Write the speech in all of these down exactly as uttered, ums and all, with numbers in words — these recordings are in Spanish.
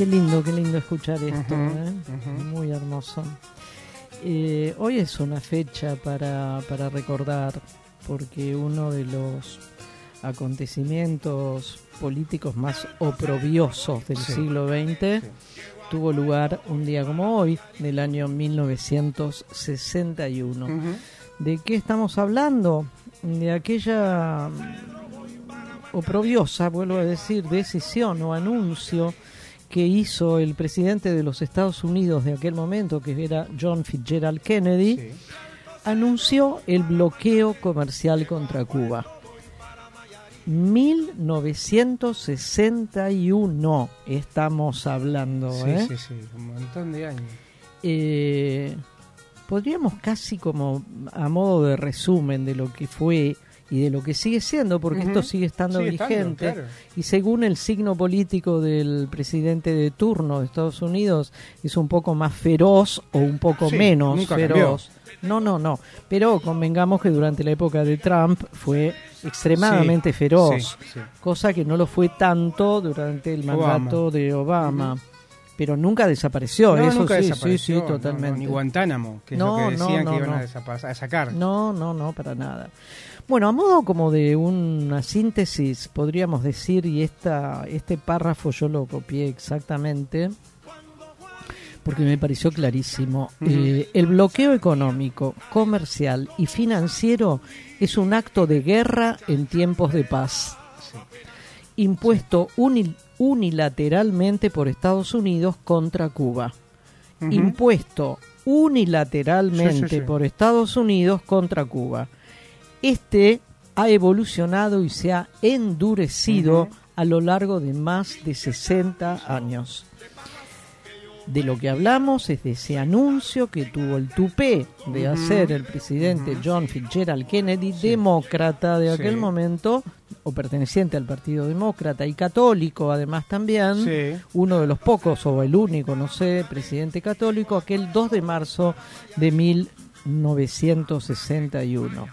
Qué lindo, qué lindo escuchar esto, Uh-huh, ¿eh? uh-huh. Muy hermoso. Eh, hoy es una fecha para, para recordar, porque uno de los acontecimientos políticos más oprobiosos del Sí. siglo veinte Sí. tuvo lugar un día como hoy, del año mil novecientos sesenta y uno. Uh-huh. ¿De qué estamos hablando? De aquella mm, oprobiosa, vuelvo a decir, decisión o anuncio que hizo el presidente de los Estados Unidos de aquel momento, que era John Fitzgerald Kennedy, Sí. anunció el bloqueo comercial contra Cuba. mil novecientos sesenta y uno estamos hablando, Sí, ¿eh? sí, sí, un montón de años. Eh, podríamos casi como a modo de resumen de lo que fue y de lo que sigue siendo, porque Uh-huh. esto sigue estando Sigue vigente, estando, claro. y según el signo político del presidente de turno de Estados Unidos, es un poco más feroz o un poco Sí, menos nunca feroz. No, no, no, pero convengamos que durante la época de Trump fue extremadamente Sí, feroz, sí, sí. cosa que no lo fue tanto durante el mandato Obama. de Obama. Uh-huh. Pero nunca desapareció, No, eso nunca sí, desapareció, sí, sí, no, totalmente. no, ni Guantánamo, que es No, lo que no, decían no, que iban no. a, desapa- a sacar. No, no, no, para nada. Bueno, a modo como de una síntesis, podríamos decir, y esta, este párrafo yo lo copié exactamente, porque me pareció clarísimo. Uh-huh. Eh, el bloqueo económico, comercial y financiero es un acto de guerra en tiempos de paz, Sí. impuesto unil- unilateralmente por Estados Unidos contra Cuba. Uh-huh. Impuesto unilateralmente Sí, sí, sí. por Estados Unidos contra Cuba. Este ha evolucionado y se ha endurecido Uh-huh. a lo largo de más de sesenta años. De lo que hablamos es de ese anuncio que tuvo el tupé de Uh-huh. hacer el presidente Uh-huh. John Fitzgerald Kennedy, Sí. demócrata de aquel Sí. momento, o perteneciente al Partido Demócrata y católico además también, Sí. uno de los pocos o el único, no sé, presidente católico, aquel dos de marzo de mil novecientos sesenta y uno.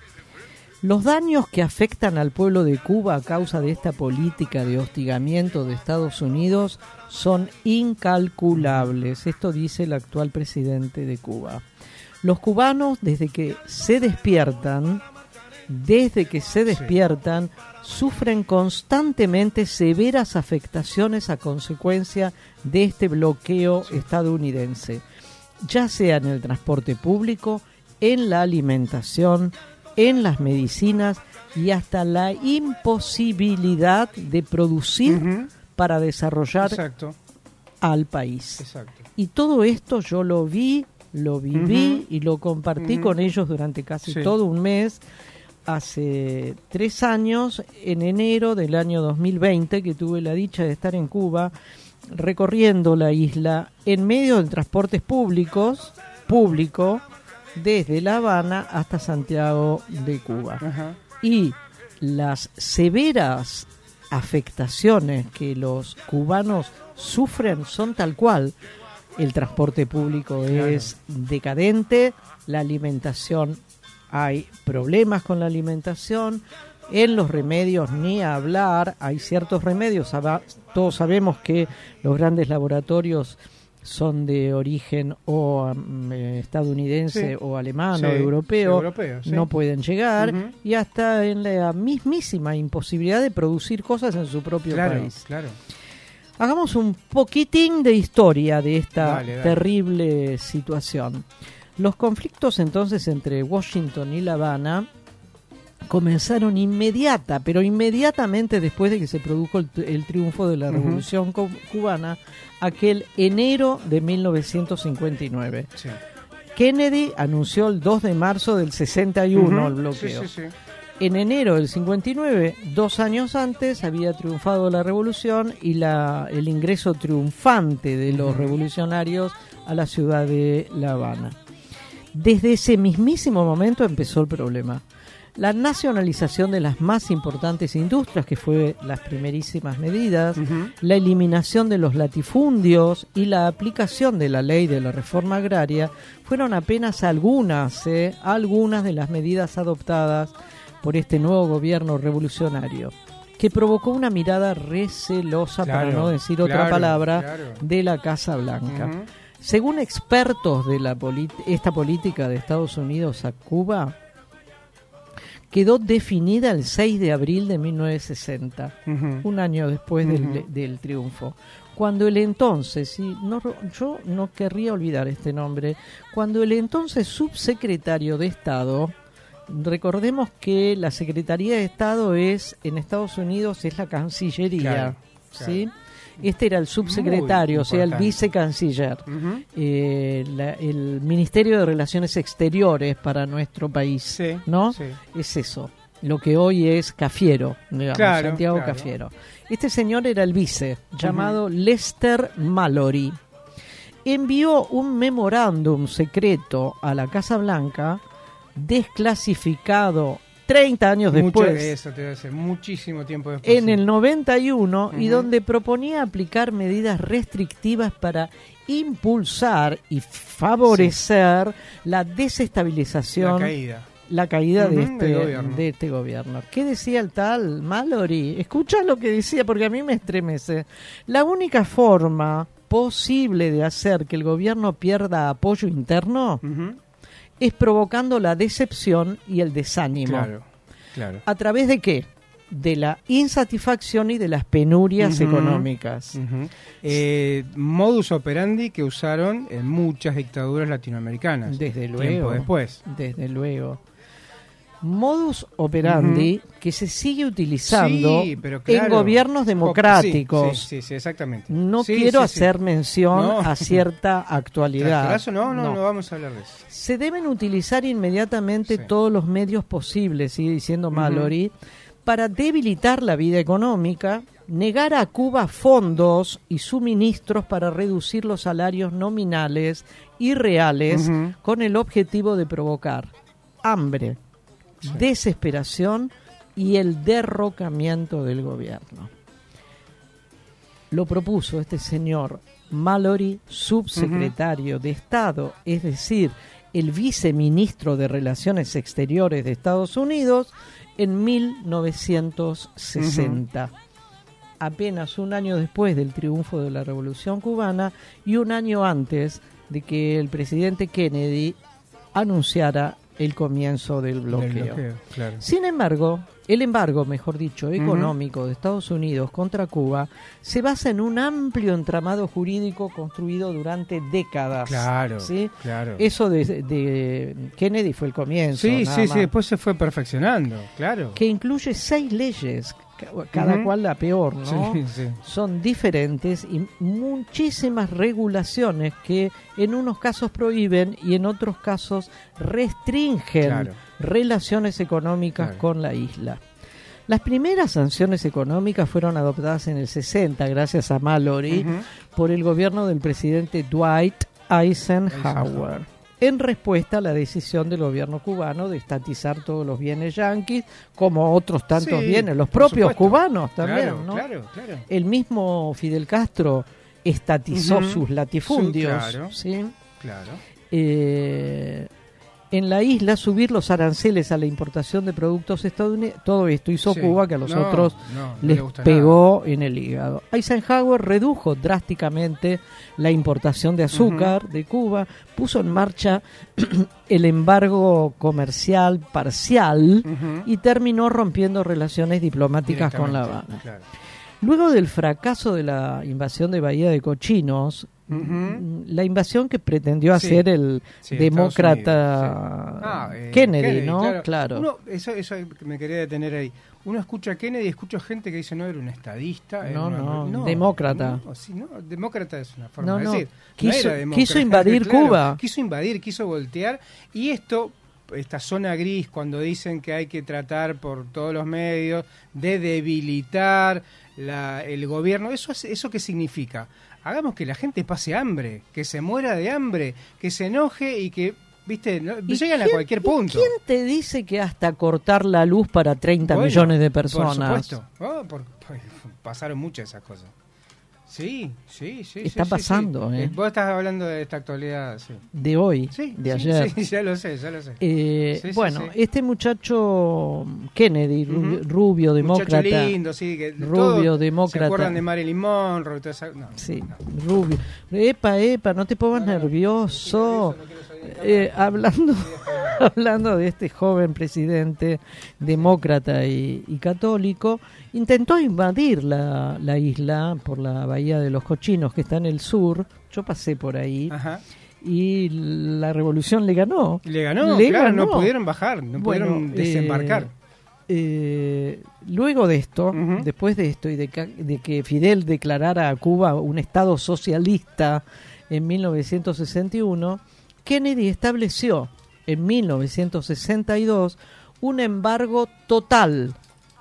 Los daños que afectan al pueblo de Cuba a causa de esta política de hostigamiento de Estados Unidos son incalculables. Esto dice el actual presidente de Cuba. Los cubanos, desde que se despiertan, desde que se despiertan, sufren constantemente severas afectaciones a consecuencia de este bloqueo estadounidense, ya sea en el transporte público, en la alimentación, en las medicinas y hasta la imposibilidad de producir Uh-huh. para desarrollar Exacto, al país. exacto. Y todo esto yo lo vi, lo viví Ujú. y lo compartí Ujú. con ellos durante casi Sí. todo un mes, hace tres años, en enero del año dos mil veinte, que tuve la dicha de estar en Cuba, recorriendo la isla en medio de transportes públicos, público, desde La Habana hasta Santiago de Cuba. Ajá. Y las severas afectaciones que los cubanos sufren son tal cual. El transporte público Claro. es decadente, la alimentación, hay problemas con la alimentación, en los remedios ni hablar, hay ciertos remedios, saba- todos sabemos que los grandes laboratorios son de origen o um, eh, estadounidense Sí. o alemán Sí, o europeo, europeo, sí. no pueden llegar, Ujú. y hasta en la mismísima imposibilidad de producir cosas en su propio Claro, país. claro. Hagamos un poquitín de historia de esta Dale, dale. terrible situación. Los conflictos entonces entre Washington y La Habana comenzaron inmediata, pero inmediatamente después de que se produjo el, el triunfo de la Ujú. Revolución cu- Cubana, aquel enero de mil novecientos cincuenta y nueve. Sí. Kennedy anunció el dos de marzo del sesenta y uno Ujú. el bloqueo. Sí, sí, sí. En enero del cincuenta y nueve, dos años antes, había triunfado la revolución y la, el ingreso triunfante de los Ujú. revolucionarios a la ciudad de La Habana. Desde ese mismísimo momento empezó el problema. La nacionalización de las más importantes industrias, que fue las primerísimas medidas, Ujú. la eliminación de los latifundios y la aplicación de la ley de la reforma agraria fueron apenas algunas, eh, algunas de las medidas adoptadas por este nuevo gobierno revolucionario. que provocó una mirada recelosa, Claro, para no decir otra claro, palabra, claro. de la Casa Blanca. Ujú. Según expertos de la polit- esta política de Estados Unidos a Cuba, quedó definida el seis de abril de mil novecientos sesenta, Ujú. un año después del, Ujú. del triunfo, cuando el entonces, y no, yo no querría olvidar este nombre, cuando el entonces subsecretario de Estado, recordemos que la Secretaría de Estado es en Estados Unidos es la Cancillería, Claro, ¿sí? claro. Este era el subsecretario, Muy o sea, el importante. vicecanciller. Ujú. Eh, la- el Ministerio de Relaciones Exteriores para nuestro país, Sí, ¿no? sí. Es eso, lo que hoy es Cafiero, digamos, Claro, Santiago claro. Cafiero. Este señor era el vice, llamado Lester Mallory. Envió un memorándum secreto a la Casa Blanca, desclasificado treinta años Mucho después, de eso te voy a decir, muchísimo tiempo después. en sí. el noventa y uno, y Ujú. donde proponía aplicar medidas restrictivas para impulsar y favorecer la desestabilización, La caída. la caída de, Ujú, este, del gobierno. de este gobierno. ¿Qué decía el tal Mallory? Escucha lo que decía, porque a mí me estremece. La única forma posible de hacer que el gobierno pierda apoyo interno Ujú. es provocando la decepción y el desánimo. Claro, claro. ¿A través de qué? De la insatisfacción y de las penurias Ujú. económicas. Ujú. Eh, modus operandi que usaron en muchas dictaduras latinoamericanas. Desde Tiempo luego. después. Desde luego. Modus operandi que se sigue utilizando Sí, pero claro. en gobiernos democráticos. Sí, sí, sí, exactamente. No Sí, quiero sí, hacer sí. mención No. a cierta actualidad. Trascolazo, no, no, no, vamos a hablar de eso. Se deben utilizar inmediatamente Sí. todos los medios posibles, sigue diciendo Mallory, para debilitar la vida económica, negar a Cuba fondos y suministros para reducir los salarios nominales y reales, Ujú. con el objetivo de provocar hambre, Sí. desesperación y el derrocamiento del gobierno. Lo propuso este señor Mallory, subsecretario de Estado, es decir, el viceministro de Relaciones Exteriores de Estados Unidos, en mil novecientos sesenta. Apenas un año después del triunfo de la Revolución Cubana y un año antes de que el presidente Kennedy anunciara el comienzo del bloqueo. Del bloqueo, claro. Sin embargo, el embargo, mejor dicho, económico de Estados Unidos contra Cuba se basa en un amplio entramado jurídico construido durante décadas. Claro, ¿sí? claro. Eso de, de Kennedy fue el comienzo. Sí, nada sí, más, sí, después se fue perfeccionando, claro. que incluye seis leyes, ca- cada Ujú. cual la peor, ¿no? Sí, sí. Son diferentes y muchísimas regulaciones que en unos casos prohíben y en otros casos restringen Claro. relaciones económicas Claro. con la isla. Las primeras sanciones económicas fueron adoptadas en el sesenta, gracias a Mallory, Ujú. por el gobierno del presidente Dwight Eisenhower, Eisenhower. en respuesta a la decisión del gobierno cubano de estatizar todos los bienes yanquis, como otros tantos Sí, bienes, los por propios supuesto. cubanos también, Claro, ¿no? claro, claro. El mismo Fidel Castro estatizó Ujú. sus latifundios, Sí, claro. ¿sí? Claro. Eh, en la isla subir los aranceles a la importación de productos estadounidenses, todo esto hizo Sí. Cuba que a los No, otros no, no les le gusta pegó en el hígado. Eisenhower redujo drásticamente la importación de azúcar de Cuba, puso en marcha el embargo comercial parcial Ujú. y terminó rompiendo relaciones diplomáticas con La Directamente, Habana. claro. Luego del fracaso de la invasión de Bahía de Cochinos, Ujú. la invasión que pretendió Sí. hacer el Sí, de Estados demócrata Unidos, sí. Ah, eh, Kennedy, ¿no? Claro. Uno, eso, eso me quería detener ahí. Uno escucha a Kennedy y escucha gente que dice no era un estadista. era No, una- no, demócrata. No, sí, no, demócrata es una forma No, de no, decir. quiso- era demócrata, quiso invadir claro, Cuba. Quiso invadir, quiso voltear. Y esto, esta zona gris, cuando dicen que hay que tratar por todos los medios de debilitar la, el gobierno, ¿eso, hace- ¿eso qué significa? Hagamos que la gente pase hambre, que se muera de hambre, que se enoje y que, viste, no, ¿Y llegan a quién- cualquier y punto. ¿Quién te dice que hasta cortar la luz para treinta Bueno, millones de personas? Por supuesto. Oh, por- por- pasaron muchas de esas cosas. Sí, sí, sí. Está sí, pasando. Sí, sí. ¿eh? Vos estás hablando de esta actualidad, sí. De hoy, sí, de sí, ayer. Sí, ya lo sé, ya lo sé. Eh, sí, sí, bueno, sí. este muchacho Kennedy, rubio, uh-huh. rubio demócrata. Muchacho lindo, sí. Que rubio demócrata. ¿Se acuerdan de Marilyn Monroe? Y toda esa... no, sí, no. rubio. Epa, epa, no te pongas no, no, nervioso. No eh, hablando, hablando de este joven presidente demócrata y, y católico, intentó invadir la, la isla por la bahía de los Cochinos, que está en el sur. Yo pasé por ahí. Ajá. Y la revolución le ganó. Le ganó, le claro, ganó. no pudieron bajar, no bueno, pudieron desembarcar. Eh, eh, luego de esto, uh-huh. después de esto y de que, de que Fidel declarara a Cuba un estado socialista en mil novecientos sesenta y uno, Kennedy estableció en mil novecientos sesenta y dos un embargo total,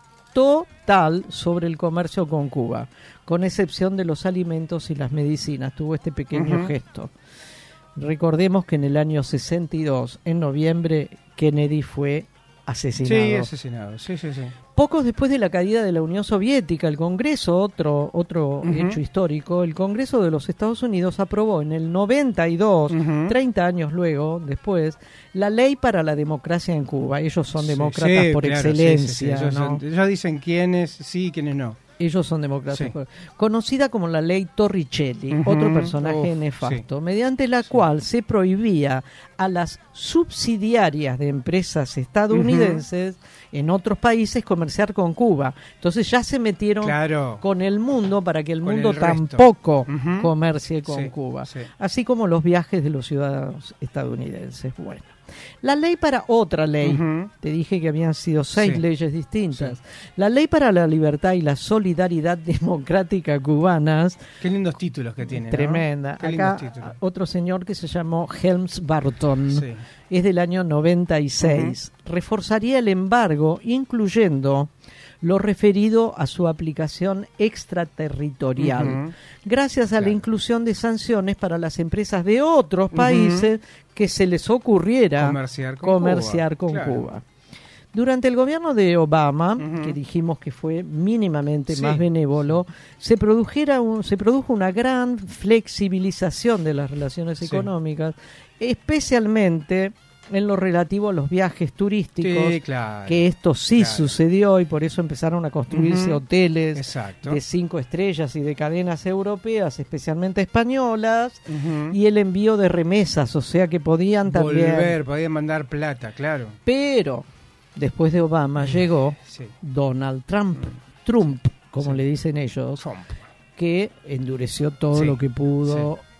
total sobre el comercio con Cuba, con excepción de los alimentos y las medicinas. Tuvo este pequeño uh-huh. gesto. Recordemos que en el año sesenta y dos, en noviembre, Kennedy fue asesinado. Sí, asesinado, sí, sí, sí. Pocos después de la caída de la Unión Soviética, el Congreso, otro otro uh-huh. hecho histórico, el Congreso de los Estados Unidos aprobó en el noventa y dos, uh-huh. treinta años luego, después, la ley para la democracia en Cuba. Ellos son demócratas sí, por claro, excelencia. Sí, sí, sí. Ellos, ¿no? son, ellos dicen quiénes sí y quiénes no. Ellos son demócratas. Sí. Conocida como la ley Torricelli, uh-huh. otro personaje Uf, nefasto, sí. mediante la sí. cual se prohibía a las subsidiarias de empresas estadounidenses uh-huh. en otros países comerciar con Cuba. Entonces ya se metieron claro. con el mundo para que el con mundo el tampoco uh-huh. comercie con sí, Cuba. Sí. Así como los viajes de los ciudadanos estadounidenses. Bueno. La ley para otra ley, uh-huh. te dije que habían sido seis sí. leyes distintas. Sí. La ley para la libertad y la solidaridad democrática cubanas. Qué lindos títulos que tiene. Tremenda. ¿No? Qué Acá títulos. Otro señor que se llamó Helms Burton, sí. es del año noventa y seis. Uh-huh. Reforzaría el embargo, incluyendo lo referido a su aplicación extraterritorial, uh-huh. gracias a claro. la inclusión de sanciones para las empresas de otros países uh-huh. que se les ocurriera comerciar con comerciar Cuba. Con Claro. Cuba. Durante el gobierno de Obama, uh-huh. que dijimos que fue mínimamente sí. más benévolo, se, produjera un, se produjo una gran flexibilización de las relaciones sí. económicas, especialmente en lo relativo a los viajes turísticos, sí, claro, que esto sí claro. sucedió y por eso empezaron a construirse uh-huh. hoteles Exacto. de cinco estrellas y de cadenas europeas, especialmente españolas, uh-huh. y el envío de remesas, o sea que podían también... Volver, podían mandar plata, claro. Pero después de Obama llegó sí. Donald Trump, Trump, como sí. le dicen ellos, Trump. que endureció todo sí. lo que pudo... Sí.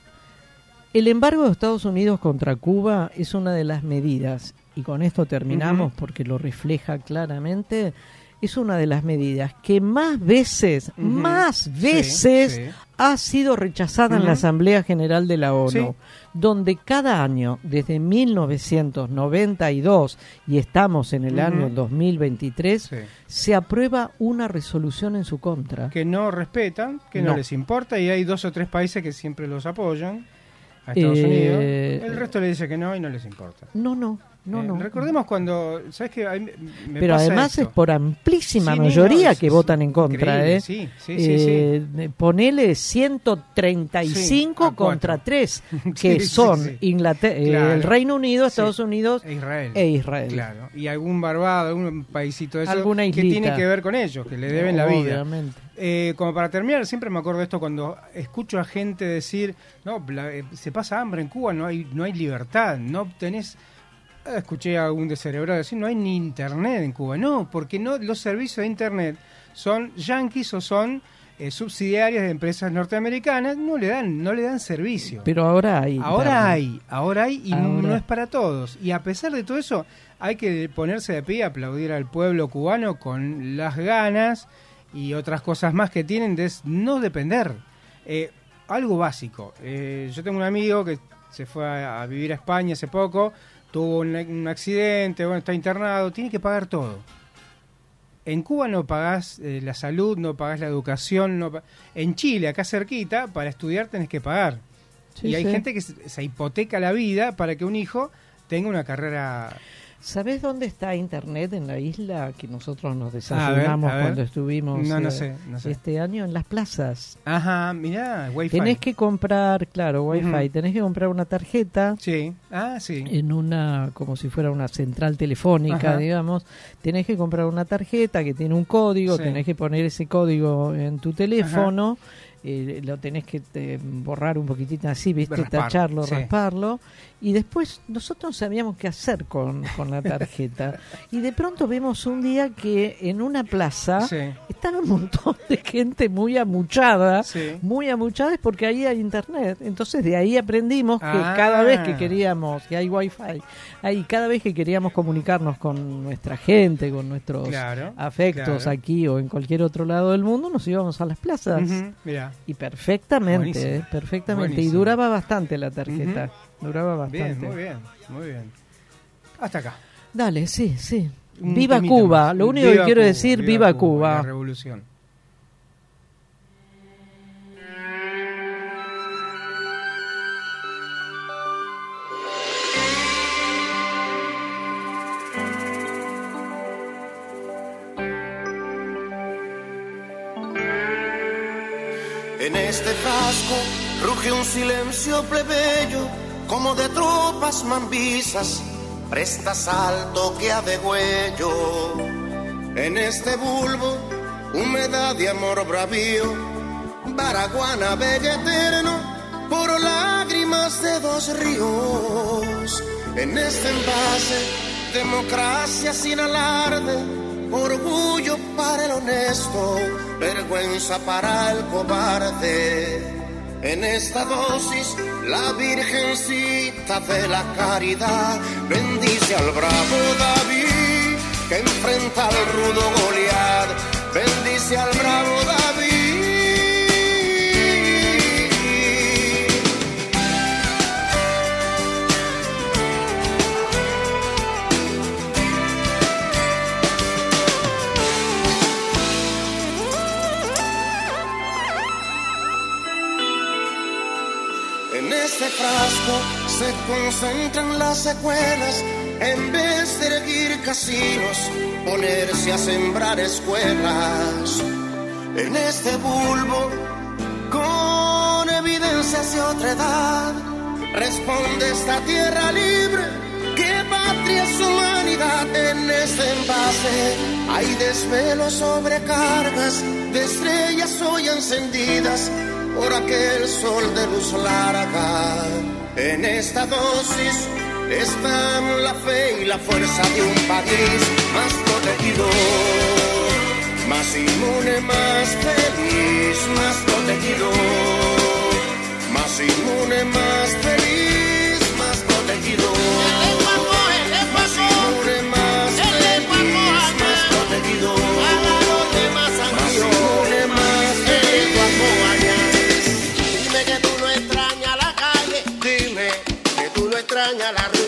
El embargo de Estados Unidos contra Cuba es una de las medidas, y con esto terminamos uh-huh. porque lo refleja claramente, es una de las medidas que más veces, uh-huh. más veces sí, sí. ha sido rechazada uh-huh. en la Asamblea General de la ONU, sí. donde cada año, desde mil novecientos noventa y dos, y estamos en el uh-huh. año dos mil veintitrés, sí. se aprueba una resolución en su contra. Que no respetan, que no, no les importa, y hay dos o tres países que siempre los apoyan. A Estados eh, Unidos. El resto le dice que no y no les importa. No, no, no, eh, no. Recordemos cuando, ¿sabes qué? Me, me Pero pasa además esto. es por amplísima sí, mayoría no, es, que votan en contra, ¿eh? Sí, sí, eh, sí, sí. Ponele ciento treinta y cinco sí, contra tres, que sí, son sí, sí. Inglaterra, claro. el Reino Unido, Estados sí. Unidos e Israel. e Israel. Claro. Y algún barbado, algún paisito de eso Alguna que tiene que ver con ellos, que le deben no, la vida. Obviamente. Eh, como para terminar, siempre me acuerdo de esto cuando escucho a gente decir, no, la, eh, se pasa hambre en Cuba, no hay no hay libertad, no tenés... Escuché a algún descerebrado decir, no hay ni internet en Cuba. No, porque no los servicios de internet son yanquis o son eh, subsidiarias de empresas norteamericanas, no le dan no le dan servicio. Pero ahora hay. Ahora internet. hay, ahora hay y ahora. no es para todos. Y a pesar de todo eso, hay que ponerse de pie, aplaudir al pueblo cubano con las ganas y otras cosas más que tienen de no depender. Eh, algo básico. Eh, yo tengo un amigo que se fue a, a vivir a España hace poco, tuvo un, un accidente, bueno, está internado, tiene que pagar todo. En Cuba no pagás eh, la salud, no pagás la educación, no pa- en Chile, acá cerquita, para estudiar tenés que pagar. Sí, y hay sí. gente que se, se hipoteca la vida para que un hijo tenga una carrera ¿Sabés dónde está internet en la isla? Que nosotros nos desayunamos a ver, a ver. cuando estuvimos No, no eh, sé, no sé. este año en las plazas. Ajá, mirá, Wi-Fi. Tenés que comprar, claro, Wi-Fi, Ujú. tenés que comprar una tarjeta Sí, ah, sí. en una, como si fuera una central telefónica, Ajá. digamos. Tenés que comprar una tarjeta que tiene un código, Sí. tenés que poner ese código en tu teléfono. Eh, lo tenés que eh, borrar un poquitito así, ¿viste? Raspar, Tacharlo, sí. rasparlo. Y después nosotros sabíamos qué hacer con, con la tarjeta. Y de pronto vemos un día que en una plaza Sí. estaba un montón de gente muy amuchada. Sí. Muy amuchada es porque ahí hay internet. Entonces de ahí aprendimos que Ah. cada vez que queríamos, que hay wifi, ahí cada vez que queríamos comunicarnos con nuestra gente, con nuestros Claro, afectos claro. aquí o en cualquier otro lado del mundo, nos íbamos a las plazas. Ujú, mirá. Y perfectamente, Buenísimo. eh, perfectamente. Buenísimo. Y duraba bastante la tarjeta. Duraba bastante. Bien, muy bien, muy bien. Hasta acá. Dale, sí, sí. Un Viva temita Cuba. más. Lo único Viva que quiero Cuba, decir, viva Cuba. La revolución. En este frasco ruge un silencio plebeyo, como de tropas mambisas, presta salto que ha de huello. En este bulbo, humedad de amor bravío, baraguana bella eterno, por lágrimas de dos ríos. En este envase, democracia sin alarde, orgullo para el honesto, vergüenza para el cobarde. En esta dosis, la virgencita de la caridad bendice al bravo David que enfrenta al rudo Goliat. Bendice al bravo David. En este frasco se concentran las secuelas. En vez de erguir casinos, ponerse a sembrar escuelas. En este bulbo, con evidencias de otra edad, responde esta tierra libre, ¿qué patria es humanidad? En este envase hay desvelos, sobrecargas de estrellas hoy encendidas por aquel sol de luz larga. En esta dosis están la fe y la fuerza de un país más protegido, más inmune, más feliz, más protegido, más inmune, más feliz, más protegido, más inmune, más feliz, más protegido, más inmune, más feliz. Dime que tú no extrañas la calle, Dime que tú no extrañas la ruta.